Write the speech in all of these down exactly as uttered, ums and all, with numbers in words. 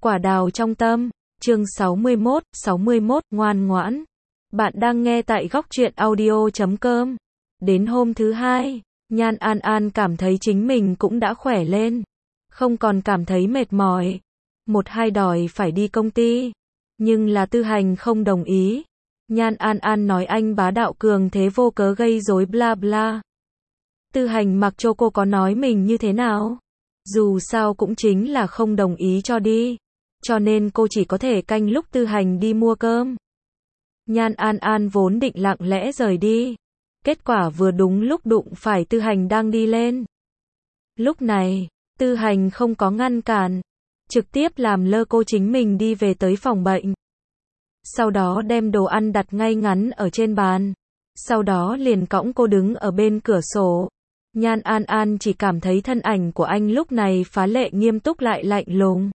Quả đào trong tâm, chương sáu mươi mốt, sáu mươi mốt, ngoan ngoãn. Bạn đang nghe tại góc truyện audio chấm com. Đến hôm thứ hai, Nhan An An cảm thấy chính mình cũng đã khỏe lên. Không còn cảm thấy mệt mỏi. Một hai đòi phải đi công ty. Nhưng là Tư Hành không đồng ý. Nhan An An nói anh bá đạo cường thế vô cớ gây rối bla bla. Tư Hành mặc cho cô có nói mình như thế nào. Dù sao cũng chính là không đồng ý cho đi. Cho nên cô chỉ có thể canh lúc Tư Hành đi mua cơm. Nhan An An vốn định lặng lẽ rời đi. Kết quả vừa đúng lúc đụng phải Tư Hành đang đi lên. Lúc này, Tư Hành không có ngăn cản. Trực tiếp làm lơ cô chính mình đi về tới phòng bệnh. Sau đó đem đồ ăn đặt ngay ngắn ở trên bàn. Sau đó liền cõng cô đứng ở bên cửa sổ. Nhan An An chỉ cảm thấy thân ảnh của anh lúc này phá lệ nghiêm túc lại lạnh lùng.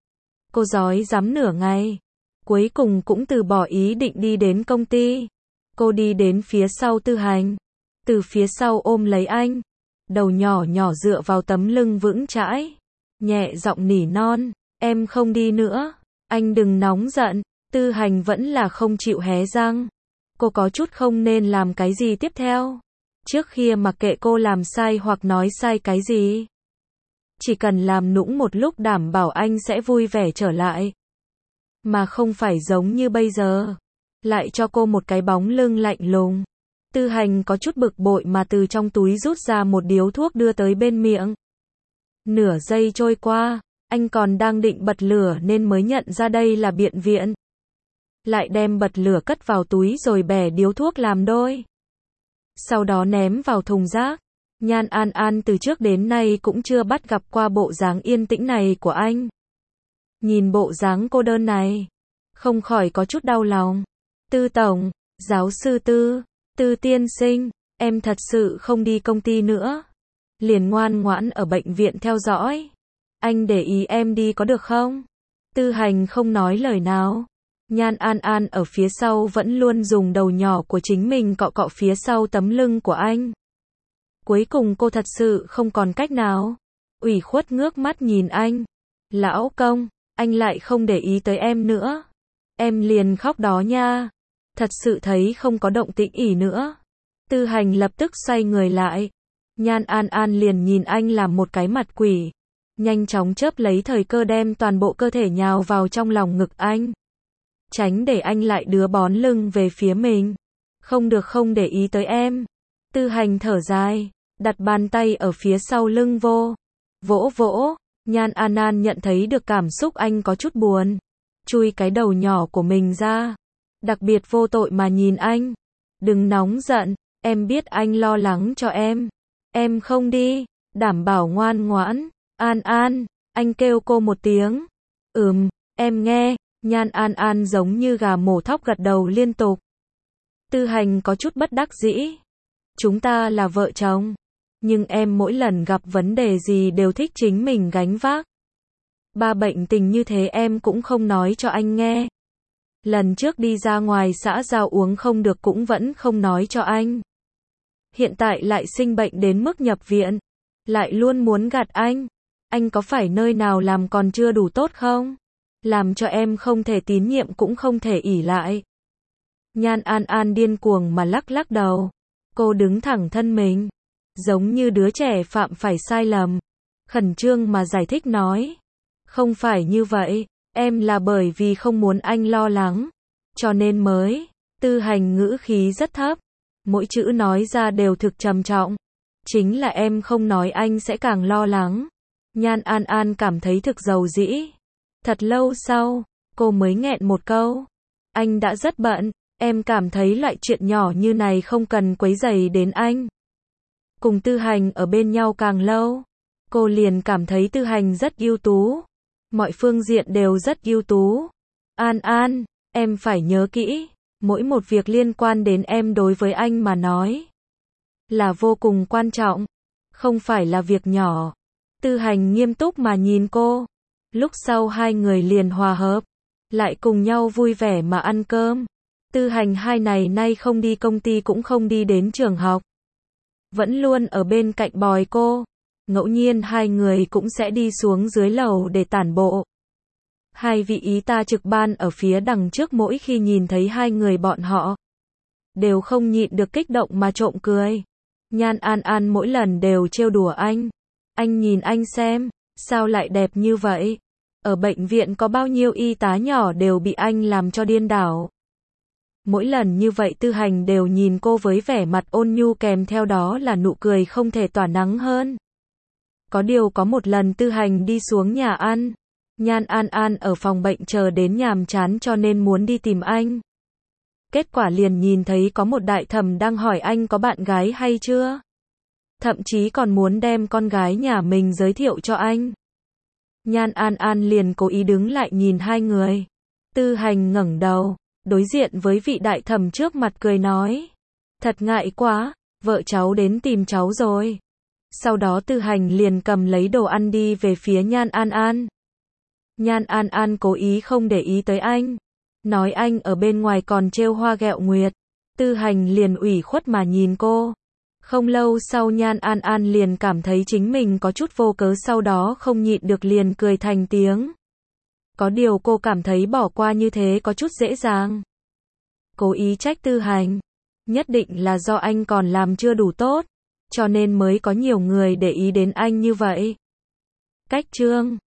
Cô dối dám nửa ngày. Cuối cùng cũng từ bỏ ý định đi đến công ty. Cô đi đến phía sau Tư Hành. Từ phía sau ôm lấy anh. Đầu nhỏ nhỏ dựa vào tấm lưng vững chãi. Nhẹ giọng nỉ non. Em không đi nữa. Anh đừng nóng giận. Tư Hành vẫn là không chịu hé răng. Cô có chút không nên làm cái gì tiếp theo. Trước kia mặc kệ cô làm sai hoặc nói sai cái gì. Chỉ cần làm nũng một lúc đảm bảo anh sẽ vui vẻ trở lại. Mà không phải giống như bây giờ. Lại cho cô một cái bóng lưng lạnh lùng. Tư Hành có chút bực bội mà từ trong túi rút ra một điếu thuốc đưa tới bên miệng. Nửa giây trôi qua, anh còn đang định bật lửa nên mới nhận ra đây là biện viện. Lại đem bật lửa cất vào túi rồi bẻ điếu thuốc làm đôi. Sau đó ném vào thùng rác. Nhan An An từ trước đến nay cũng chưa bắt gặp qua bộ dáng yên tĩnh này của anh. Nhìn bộ dáng cô đơn này, không khỏi có chút đau lòng. Tư tổng, giáo sư Tư, Tư tiên sinh, em thật sự không đi công ty nữa. Liền ngoan ngoãn ở bệnh viện theo dõi. Anh để ý em đi có được không? Tư Hành không nói lời nào. Nhan An An ở phía sau vẫn luôn dùng đầu nhỏ của chính mình cọ cọ phía sau tấm lưng của anh. Cuối cùng cô thật sự không còn cách nào. Ủy khuất ngước mắt nhìn anh. Lão công, anh lại không để ý tới em nữa. Em liền khóc đó nha. Thật sự thấy không có động tĩnh ỉ nữa. Tư Hành lập tức xoay người lại. Nhan An An liền nhìn anh làm một cái mặt quỷ. Nhanh chóng chớp lấy thời cơ đem toàn bộ cơ thể nhào vào trong lòng ngực anh. Tránh để anh lại đứa bón lưng về phía mình. Không được, không để ý tới em. Tư Hành thở dài, đặt bàn tay ở phía sau lưng vô. Vỗ vỗ, Nhan An An nhận thấy được cảm xúc anh có chút buồn. Chui cái đầu nhỏ của mình ra. Đặc biệt vô tội mà nhìn anh. Đừng nóng giận, em biết anh lo lắng cho em. Em không đi, đảm bảo ngoan ngoãn. An An, anh kêu cô một tiếng. Ừm, em nghe. Nhan An An giống như gà mổ thóc gật đầu liên tục. Tư Hành có chút bất đắc dĩ. Chúng ta là vợ chồng. Nhưng em mỗi lần gặp vấn đề gì đều thích chính mình gánh vác. Ba bệnh tình như thế em cũng không nói cho anh nghe. Lần trước đi ra ngoài xã giao uống không được cũng vẫn không nói cho anh. Hiện tại lại sinh bệnh đến mức nhập viện. Lại luôn muốn gạt anh. Anh có phải nơi nào làm còn chưa đủ tốt không? Làm cho em không thể tín nhiệm cũng không thể ỷ lại. Nhan An An điên cuồng mà lắc lắc đầu. Cô đứng thẳng thân mình. Giống như đứa trẻ phạm phải sai lầm. Khẩn trương mà giải thích nói. Không phải như vậy. Em là bởi vì không muốn anh lo lắng. Cho nên mới. Tư Hành ngữ khí rất thấp. Mỗi chữ nói ra đều thực trầm trọng. Chính là em không nói anh sẽ càng lo lắng. Nhan An An cảm thấy thực dầu dĩ. Thật lâu sau, cô mới nghẹn một câu. Anh đã rất bận, em cảm thấy loại chuyện nhỏ như này không cần quấy rầy đến anh. Cùng Tư Hành ở bên nhau càng lâu, cô liền cảm thấy Tư Hành rất ưu tú. Mọi phương diện đều rất ưu tú. An An, em phải nhớ kỹ, mỗi một việc liên quan đến em đối với anh mà nói là vô cùng quan trọng, không phải là việc nhỏ. Tư Hành nghiêm túc mà nhìn cô. Lúc sau hai người liền hòa hợp, lại cùng nhau vui vẻ mà ăn cơm. Tư Hành hai ngày nay không đi công ty cũng không đi đến trường học. Vẫn luôn ở bên cạnh bồi cô. Ngẫu nhiên hai người cũng sẽ đi xuống dưới lầu để tản bộ. Hai vị y tá trực ban ở phía đằng trước mỗi khi nhìn thấy hai người bọn họ, đều không nhịn được kích động mà trộm cười. Nhan An An mỗi lần đều trêu đùa anh. Anh nhìn anh xem, sao lại đẹp như vậy? Ở bệnh viện có bao nhiêu y tá nhỏ đều bị anh làm cho điên đảo. Mỗi lần như vậy Tư Hành đều nhìn cô với vẻ mặt ôn nhu kèm theo đó là nụ cười không thể tỏa nắng hơn. Có điều có một lần Tư Hành đi xuống nhà ăn, Nhan An An ở phòng bệnh chờ đến nhàm chán cho nên muốn đi tìm anh. Kết quả liền nhìn thấy có một đại thẩm đang hỏi anh có bạn gái hay chưa. Thậm chí còn muốn đem con gái nhà mình giới thiệu cho anh. Nhan An An liền cố ý đứng lại nhìn hai người. Tư Hành ngẩng đầu, đối diện với vị đại thẩm trước mặt cười nói. Thật ngại quá, vợ cháu đến tìm cháu rồi. Sau đó Tư Hành liền cầm lấy đồ ăn đi về phía Nhan An An. Nhan An An cố ý không để ý tới anh. Nói anh ở bên ngoài còn trêu hoa ghẹo nguyệt. Tư Hành liền ủy khuất mà nhìn cô. Không lâu sau Nhan An An liền cảm thấy chính mình có chút vô cớ sau đó không nhịn được liền cười thành tiếng. Có điều cô cảm thấy bỏ qua như thế có chút dễ dàng. Cố ý trách Tư Hành. Nhất định là do anh còn làm chưa đủ tốt, cho nên mới có nhiều người để ý đến anh như vậy. Cách chương